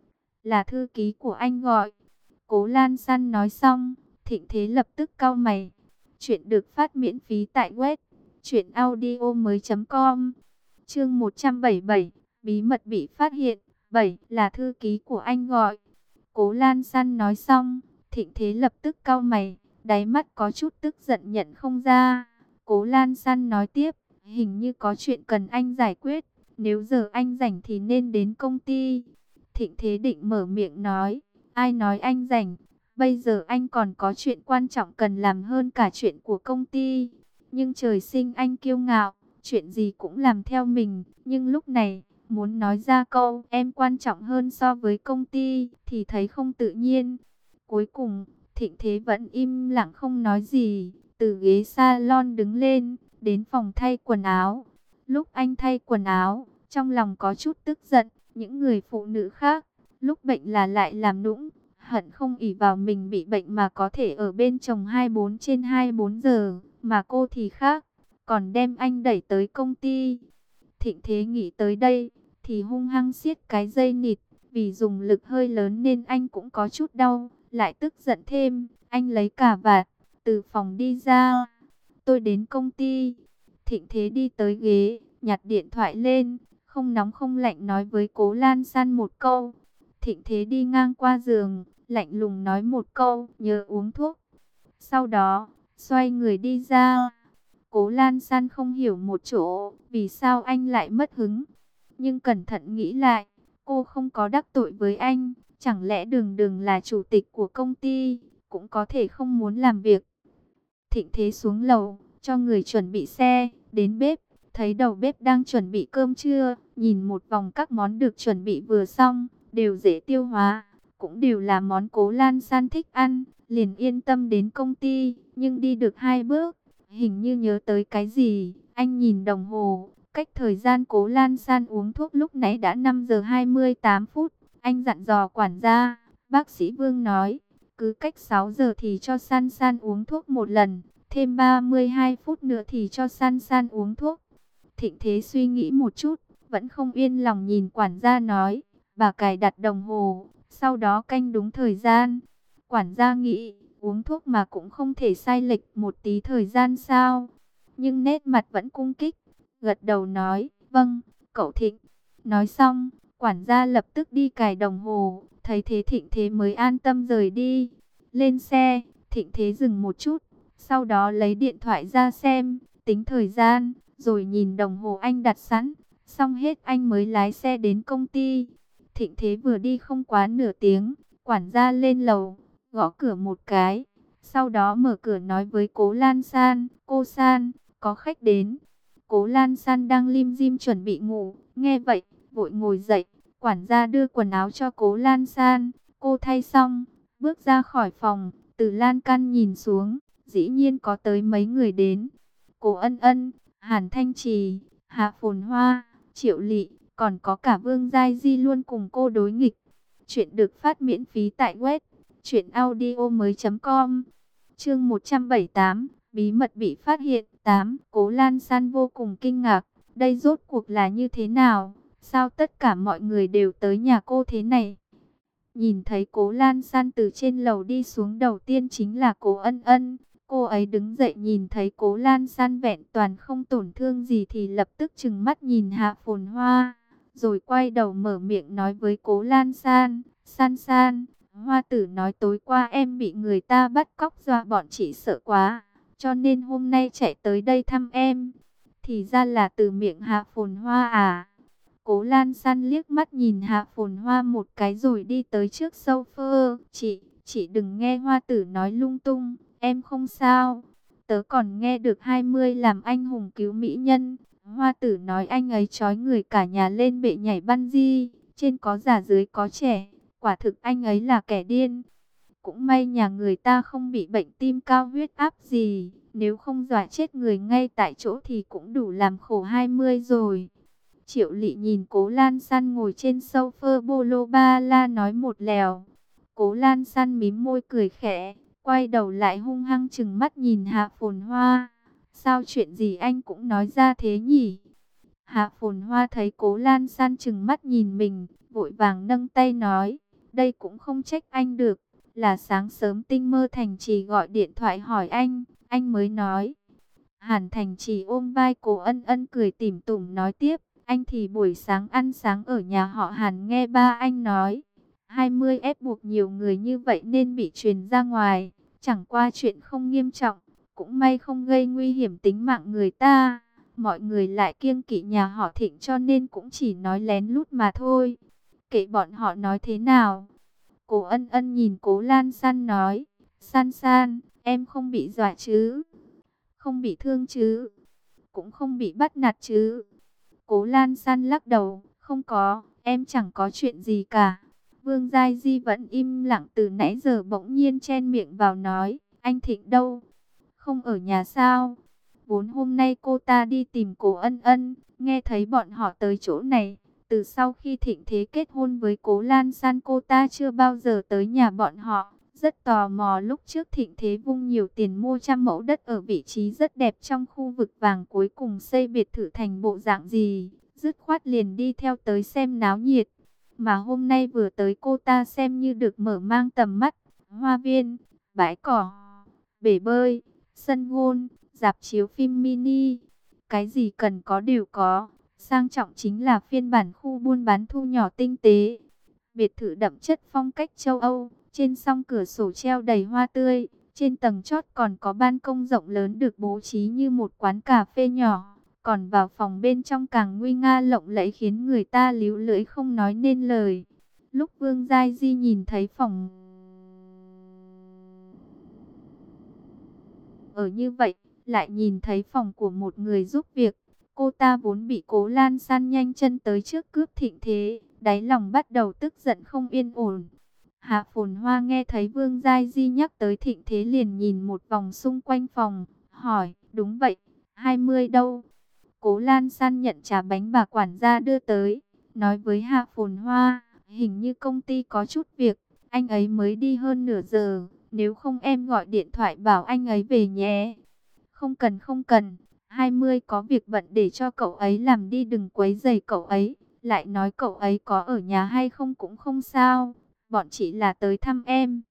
Là thư ký của anh gọi. Cố Lan San nói xong, Thịnh Thế lập tức cau mày. Chuyện được phát miễn phí tại web Chuyện audio mới com. Chương một trăm bảy mươi bảy, bí mật bị phát hiện. Bảy, là thư ký của anh gọi. Cố Lan San nói xong, Thịnh Thế lập tức cau mày, đáy mắt có chút tức giận nhận không ra. Cố Lan San nói tiếp, hình như có chuyện cần anh giải quyết, nếu giờ anh rảnh thì nên đến công ty. Thịnh Thế định mở miệng nói, ai nói anh rảnh, bây giờ anh còn có chuyện quan trọng cần làm hơn cả chuyện của công ty. Nhưng trời sinh anh kiêu ngạo, chuyện gì cũng làm theo mình, nhưng lúc này muốn nói ra câu em quan trọng hơn so với công ty thì thấy không tự nhiên. Cuối cùng Thịnh Thế vẫn im lặng không nói gì, từ ghế salon đứng lên, đến phòng thay quần áo. Lúc anh thay quần áo, trong lòng có chút tức giận, những người phụ nữ khác, lúc bệnh là lại làm nũng, hận không ỷ vào mình bị bệnh mà có thể ở bên chồng hai mươi bốn trên hai mươi bốn giờ, mà cô thì khác, còn đem anh đẩy tới công ty. Thịnh Thế nghĩ tới đây, thì hung hăng siết cái dây nịt, vì dùng lực hơi lớn nên anh cũng có chút đau, lại tức giận thêm, anh lấy cà vạt, từ phòng đi ra. Tôi đến công ty. Thịnh Thế đi tới ghế, nhặt điện thoại lên, không nóng không lạnh nói với Cố Lan San một câu. Thịnh Thế đi ngang qua giường, lạnh lùng nói một câu, nhớ uống thuốc. Sau đó, xoay người đi ra. Cố Lan San không hiểu một chỗ, vì sao anh lại mất hứng. Nhưng cẩn thận nghĩ lại, cô không có đắc tội với anh, chẳng lẽ Đường Đường là chủ tịch của công ty, cũng có thể không muốn làm việc. Thịnh Thế xuống lầu, cho người chuẩn bị xe, đến bếp, thấy đầu bếp đang chuẩn bị cơm trưa, nhìn một vòng các món được chuẩn bị vừa xong, đều dễ tiêu hóa, cũng đều là món Cố Lan San thích ăn, liền yên tâm đến công ty, nhưng đi được hai bước, hình như nhớ tới cái gì, anh nhìn đồng hồ, cách thời gian Cố Lan San uống thuốc lúc nãy đã năm giờ hai mươi tám phút, anh dặn dò quản gia, bác sĩ Vương nói, cứ cách sáu giờ thì cho San San uống thuốc một lần, thêm ba mươi hai phút nữa thì cho San San uống thuốc. Thịnh Thế suy nghĩ một chút, vẫn không yên lòng nhìn quản gia nói, bà cài đặt đồng hồ, sau đó canh đúng thời gian. Quản gia nghĩ, uống thuốc mà cũng không thể sai lệch một tí thời gian sao? Nhưng nét mặt vẫn cung kích, gật đầu nói, vâng, cậu Thịnh. Nói xong, quản gia lập tức đi cài đồng hồ, thấy thế Thịnh Thế mới an tâm rời đi. Lên xe, Thịnh Thế dừng một chút, sau đó lấy điện thoại ra xem, tính thời gian, rồi nhìn đồng hồ anh đặt sẵn, xong hết anh mới lái xe đến công ty. Thịnh Thế vừa đi không quá nửa tiếng, quản gia lên lầu, gõ cửa một cái, sau đó mở cửa nói với Cố Lan San, cô San, có khách đến. Cố Lan San đang lim dim chuẩn bị ngủ, nghe vậy, vội ngồi dậy, quản gia đưa quần áo cho Cố Lan San, cô thay xong, bước ra khỏi phòng, từ lan can nhìn xuống, dĩ nhiên có tới mấy người đến. Cố Ân Ân, Hàn Thanh Trì, Hạ Phồn Hoa, Triệu Lị, còn có cả Vương Giai Di luôn cùng cô đối nghịch. Chuyện được phát miễn phí tại web truyện audio mới com. Chương một trăm bảy mươi tám, bí mật bị phát hiện. Tám, Cố Lan San vô cùng kinh ngạc, đây rốt cuộc là như thế nào? Sao tất cả mọi người đều tới nhà cô thế này? Nhìn thấy Cố Lan San từ trên lầu đi xuống, đầu tiên chính là Cố Ân Ân. Cô ấy đứng dậy nhìn thấy Cố Lan San vẹn toàn không tổn thương gì thì lập tức trừng mắt nhìn Hạ Phồn Hoa, rồi quay đầu mở miệng nói với Cố Lan San, San San, Hoa tử nói tối qua em bị người ta bắt cóc dọa bọn chị sợ quá, cho nên hôm nay chạy tới đây thăm em. Thì ra là từ miệng Hạ Phồn Hoa à? Cố Lan San liếc mắt nhìn Hạ Phồn Hoa một cái rồi đi tới trước sofa. Chị, chị đừng nghe Hoa tử nói lung tung, em không sao. Tớ còn nghe được hai mươi làm anh hùng cứu mỹ nhân. Hoa tử nói anh ấy trói người cả nhà lên bệ nhảy bungee, trên có già dưới có trẻ. Quả thực anh ấy là kẻ điên. Cũng may nhà người ta không bị bệnh tim cao huyết áp gì, nếu không dọa chết người ngay tại chỗ thì cũng đủ làm khổ hai mươi rồi. Triệu Lị nhìn Cố Lan San ngồi trên sofa bolo ba la nói một lèo. Cố Lan San mím môi cười khẽ, quay đầu lại hung hăng trừng mắt nhìn Hạ Phồn Hoa. Sao chuyện gì anh cũng nói ra thế nhỉ? Hạ Phồn Hoa thấy Cố Lan San trừng mắt nhìn mình, vội vàng nâng tay nói, đây cũng không trách anh được, là sáng sớm Tinh Mơ Thành Trì gọi điện thoại hỏi anh, anh mới nói. Hàn Thành chỉ ôm vai Cố Ân Ân cười tủm tỉm nói tiếp, anh thì buổi sáng ăn sáng ở nhà họ Hàn, nghe ba anh nói, hai mươi ép buộc nhiều người như vậy nên bị truyền ra ngoài, chẳng qua chuyện không nghiêm trọng, cũng may không gây nguy hiểm tính mạng người ta. Mọi người lại kiêng kỵ nhà họ Thịnh cho nên cũng chỉ nói lén lút mà thôi. Kệ bọn họ nói thế nào. Cố Ân Ân nhìn Cố Lan San nói, San San, em không bị dọa chứ? Không bị thương chứ? Cũng không bị bắt nạt chứ? Cố Lan San lắc đầu, không có, em chẳng có chuyện gì cả. Vương Giai Di vẫn im lặng từ nãy giờ bỗng nhiên chen miệng vào nói, anh Thịnh đâu? Không ở nhà sao? Vốn hôm nay cô ta đi tìm Cố Ân Ân, nghe thấy bọn họ tới chỗ này. Từ sau khi Thịnh Thế kết hôn với Cố Lan San, cô ta chưa bao giờ tới nhà bọn họ. Rất tò mò lúc trước Thịnh Thế vung nhiều tiền mua trăm mẫu đất ở vị trí rất đẹp trong khu vực vàng, cuối cùng xây biệt thự thành bộ dạng gì. Dứt khoát liền đi theo tới xem náo nhiệt. Mà hôm nay vừa tới cô ta xem như được mở mang tầm mắt. Hoa viên, bãi cỏ, bể bơi, sân golf, rạp chiếu phim mini. Cái gì cần có đều có. Sang trọng chính là phiên bản khu buôn bán thu nhỏ tinh tế. Biệt thự đậm chất phong cách châu Âu. Trên song cửa sổ treo đầy hoa tươi. Trên tầng chót còn có ban công rộng lớn được bố trí như một quán cà phê nhỏ. Còn vào phòng bên trong càng nguy nga lộng lẫy khiến người ta líu lưỡi không nói nên lời. Lúc Vương Giai Di nhìn thấy phòng ở như vậy, lại nhìn thấy phòng của một người giúp việc. Cô ta vốn bị Cố Lan San nhanh chân tới trước cướp Thịnh Thế, đáy lòng bắt đầu tức giận không yên ổn. Hạ Phồn Hoa nghe thấy Vương Giai Di nhắc tới Thịnh Thế liền nhìn một vòng xung quanh phòng, hỏi, đúng vậy, hai mươi đâu? Cố Lan San nhận trà bánh bà quản gia đưa tới, nói với Hạ Phồn Hoa, hình như công ty có chút việc, anh ấy mới đi hơn nửa giờ, nếu không em gọi điện thoại bảo anh ấy về nhé. Không cần không cần, hai mươi có việc bận để cho cậu ấy làm đi, đừng quấy rầy cậu ấy, lại nói cậu ấy có ở nhà hay không cũng không sao, bọn chị là tới thăm em.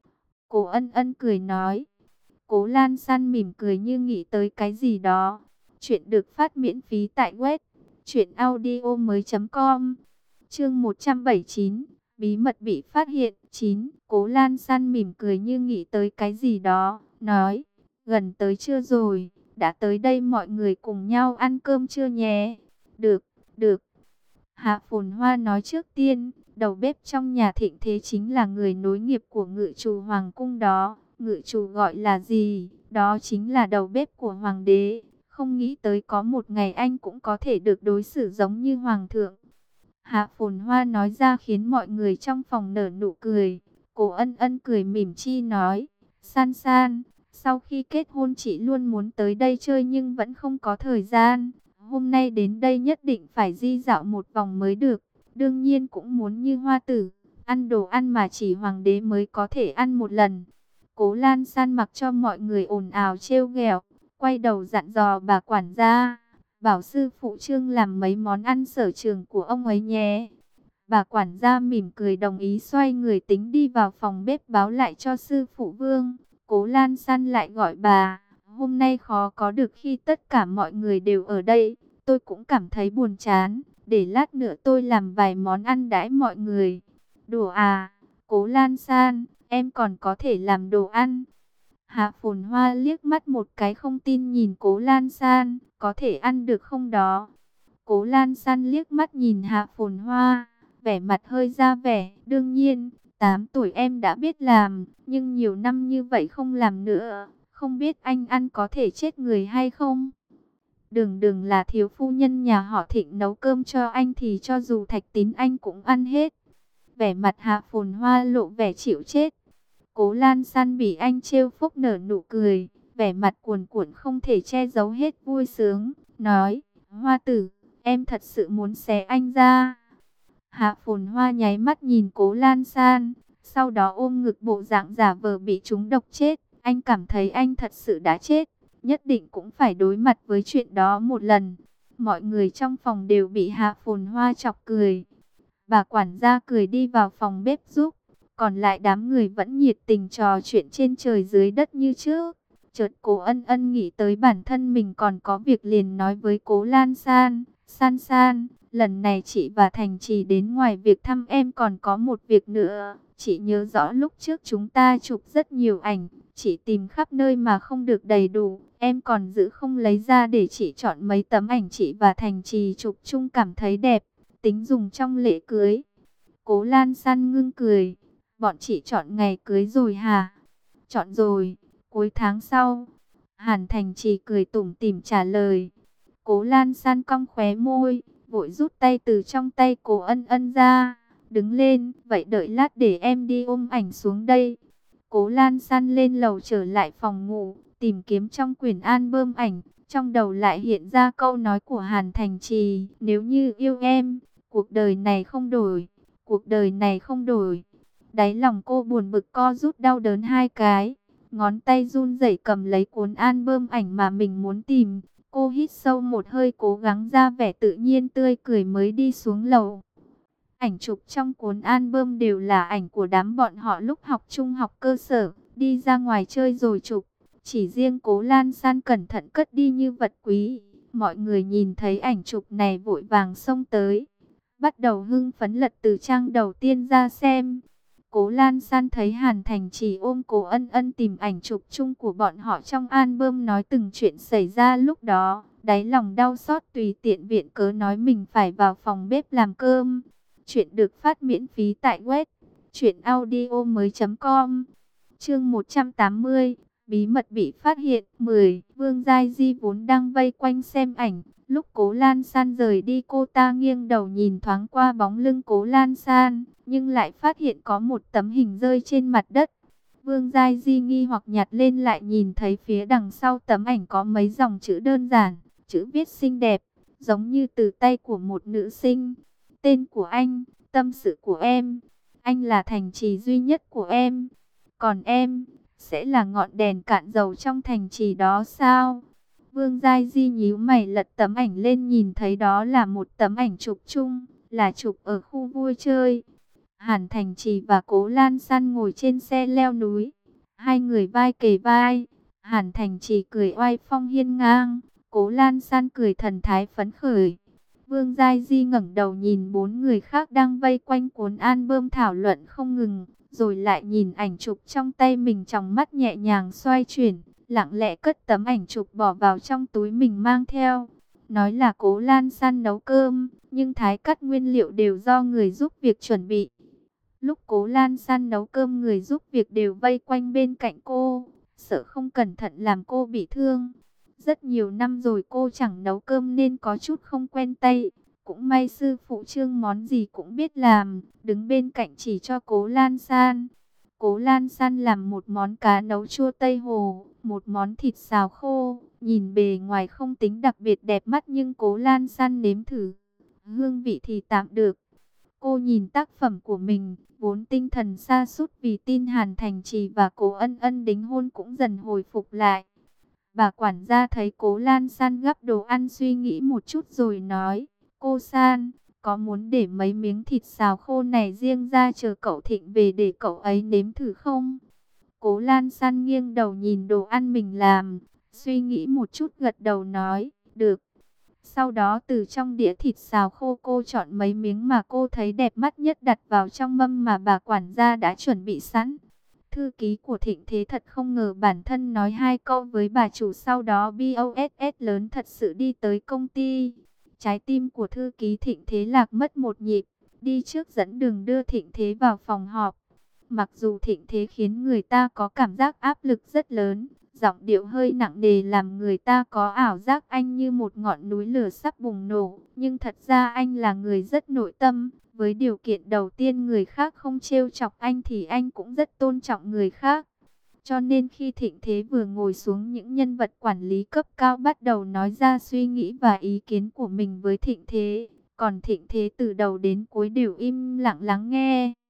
Cố Ân Ân cười nói. Cố Lan San mỉm cười như nghĩ tới cái gì đó. Chuyện được phát miễn phí tại web truyện audio mới chấm com. Chương một trăm bảy mươi chín, bí mật bị phát hiện. Chín. Cố Lan San mỉm cười như nghĩ tới cái gì đó, nói, gần tới trưa rồi, đã tới đây mọi người cùng nhau ăn cơm trưa nhé. Được, được. Hạ Phồn Hoa nói trước tiên, đầu bếp trong nhà Thịnh Thế chính là người nối nghiệp của ngự trù hoàng cung đó. Ngự trù gọi là gì? Đó chính là đầu bếp của hoàng đế. Không nghĩ tới có một ngày anh cũng có thể được đối xử giống như hoàng thượng. Hạ Phồn Hoa nói ra khiến mọi người trong phòng nở nụ cười. Cố Ân Ân cười mỉm chi nói, San San, sau khi kết hôn chị luôn muốn tới đây chơi nhưng vẫn không có thời gian. Hôm nay đến đây nhất định phải đi dạo một vòng mới được. Đương nhiên cũng muốn như Hoa Tử, ăn đồ ăn mà chỉ hoàng đế mới có thể ăn một lần. Cố Lan San mặc cho mọi người ồn ào trêu ghẹo, quay đầu dặn dò bà quản gia, bảo sư phụ Trương làm mấy món ăn sở trường của ông ấy nhé. Bà quản gia mỉm cười đồng ý, xoay người tính đi vào phòng bếp báo lại cho sư phụ Vương. Cố Lan San lại gọi bà, hôm nay khó có được khi tất cả mọi người đều ở đây, tôi cũng cảm thấy buồn chán, để lát nữa tôi làm vài món ăn đãi mọi người. Đồ à? Cố Lan San, em còn có thể làm đồ ăn? Hạ Phồn Hoa liếc mắt một cái không tin nhìn Cố Lan San, có thể ăn được không đó? Cố Lan San liếc mắt nhìn Hạ Phồn Hoa, vẻ mặt hơi ra vẻ, đương nhiên, tám tuổi em đã biết làm, nhưng nhiều năm như vậy không làm nữa, không biết anh ăn có thể chết người hay không? Đừng đừng là thiếu phu nhân nhà họ Thịnh nấu cơm cho anh thì cho dù Thạch Tín anh cũng ăn hết. Vẻ mặt Hạ Phồn Hoa lộ vẻ chịu chết. Cố Lan San bị anh trêu phúc nở nụ cười, vẻ mặt cuồn cuộn không thể che giấu hết vui sướng, nói, Hoa Tử, em thật sự muốn xé anh ra. Hạ Phồn Hoa nháy mắt nhìn Cố Lan San, sau đó ôm ngực bộ dạng giả vờ bị trúng độc chết. Anh cảm thấy anh thật sự đã chết, nhất định cũng phải đối mặt với chuyện đó một lần. Mọi người trong phòng đều bị Hạ Phồn Hoa chọc cười. Bà quản gia cười đi vào phòng bếp giúp, còn lại đám người vẫn nhiệt tình trò chuyện trên trời dưới đất như trước. Chợt Cố Ân Ân nghĩ tới bản thân mình còn có việc liền nói với Cố Lan San, San San, lần này chị và Thành Trì đến ngoài việc thăm em còn có một việc nữa. Chị nhớ rõ lúc trước chúng ta chụp rất nhiều ảnh, chị tìm khắp nơi mà không được đầy đủ. Em còn giữ không lấy ra để chị chọn mấy tấm ảnh chị và Thành Trì chụp chung cảm thấy đẹp, tính dùng trong lễ cưới. Cố Lan San ngưng cười, bọn chị chọn ngày cưới rồi hả? Chọn rồi, cuối tháng sau. Hàn Thành Trì cười tủm tỉm trả lời. Cố Lan San cong khóe môi, vội rút tay từ trong tay Cố Ân Ân ra, đứng lên, vậy đợi lát để em đi ôm ảnh xuống đây. Cố Lan San lên lầu trở lại phòng ngủ, tìm kiếm trong quyển album ảnh, trong đầu lại hiện ra câu nói của Hàn Thành Trì, nếu như yêu em, cuộc đời này không đổi, cuộc đời này không đổi. Đáy lòng cô buồn bực co rút đau đớn hai cái, ngón tay run rẩy cầm lấy cuốn album ảnh mà mình muốn tìm. Cô hít sâu một hơi cố gắng ra vẻ tự nhiên tươi cười mới đi xuống lầu. Ảnh chụp trong cuốn album đều là ảnh của đám bọn họ lúc học trung học cơ sở, đi ra ngoài chơi rồi chụp. Chỉ riêng Cố Lan San cẩn thận cất đi như vật quý. Mọi người nhìn thấy ảnh chụp này vội vàng xông tới, bắt đầu hưng phấn lật từ trang đầu tiên ra xem. Cố Lan San thấy Hàn Thành Trì ôm Cố Ân Ân tìm ảnh chụp chung của bọn họ trong album, nói từng chuyện xảy ra lúc đó, đáy lòng đau xót tùy tiện viện cớ nói mình phải vào phòng bếp làm cơm. Chuyện được phát miễn phí tại web truyện audio mới chấm com. Chương một trăm tám mươi, bí mật bị phát hiện. mười. Vương Giai Di vốn đang vây quanh xem ảnh, lúc Cố Lan San rời đi cô ta nghiêng đầu nhìn thoáng qua bóng lưng Cố Lan San, nhưng lại phát hiện có một tấm hình rơi trên mặt đất. Vương Giai Di nghi hoặc nhặt lên lại nhìn thấy phía đằng sau tấm ảnh có mấy dòng chữ đơn giản, chữ viết xinh đẹp, giống như từ tay của một nữ sinh. Tên của anh, tâm sự của em, anh là thành trì duy nhất của em, còn em sẽ là ngọn đèn cạn dầu trong thành trì đó sao? Vương Giai Di nhíu mày lật tấm ảnh lên, nhìn thấy đó là một tấm ảnh chụp chung, là chụp ở khu vui chơi. Hàn Thành Trì và Cố Lan San ngồi trên xe leo núi, hai người vai kề vai. Hàn Thành Trì cười oai phong hiên ngang, Cố Lan San cười thần thái phấn khởi. Vương Giai Di ngẩng đầu nhìn bốn người khác đang vây quanh cuốn album thảo luận không ngừng, rồi lại nhìn ảnh chụp trong tay mình, trong mắt nhẹ nhàng xoay chuyển, lặng lẽ cất tấm ảnh chụp bỏ vào trong túi mình mang theo. Nói là Cố Lan San nấu cơm, nhưng thái cắt nguyên liệu đều do người giúp việc chuẩn bị. Lúc Cố Lan San nấu cơm, người giúp việc đều vây quanh bên cạnh cô, sợ không cẩn thận làm cô bị thương. Rất nhiều năm rồi cô chẳng nấu cơm nên có chút không quen tay. Cũng may sư phụ Trương món gì cũng biết làm, đứng bên cạnh chỉ cho Cố Lan San. Cố Lan San làm một món cá nấu chua Tây Hồ, một món thịt xào khô. Nhìn bề ngoài không tính đặc biệt đẹp mắt, nhưng Cố Lan San nếm thử, hương vị thì tạm được. Cô nhìn tác phẩm của mình, vốn tinh thần sa sút vì tin Hàn Thành Trì và Cố Ân Ân đính hôn cũng dần hồi phục lại. Bà quản gia thấy Cố Lan San gắp đồ ăn suy nghĩ một chút rồi nói, cô San, có muốn để mấy miếng thịt xào khô này riêng ra chờ cậu Thịnh về để cậu ấy nếm thử không? Cố Lan San nghiêng đầu nhìn đồ ăn mình làm, suy nghĩ một chút gật đầu nói, được. Sau đó từ trong đĩa thịt xào khô cô chọn mấy miếng mà cô thấy đẹp mắt nhất đặt vào trong mâm mà bà quản gia đã chuẩn bị sẵn. Thư ký của Thịnh Thế thật không ngờ bản thân nói hai câu với bà chủ, sau đó bốt lớn thật sự đi tới công ty. Trái tim của thư ký Thịnh Thế lạc mất một nhịp, đi trước dẫn đường đưa Thịnh Thế vào phòng họp. Mặc dù Thịnh Thế khiến người ta có cảm giác áp lực rất lớn, giọng điệu hơi nặng nề làm người ta có ảo giác anh như một ngọn núi lửa sắp bùng nổ, nhưng thật ra anh là người rất nội tâm. Với điều kiện đầu tiên người khác không trêu chọc anh thì anh cũng rất tôn trọng người khác. Cho nên khi Thịnh Thế vừa ngồi xuống, những nhân vật quản lý cấp cao bắt đầu nói ra suy nghĩ và ý kiến của mình với Thịnh Thế. Còn Thịnh Thế từ đầu đến cuối đều im lặng lắng nghe.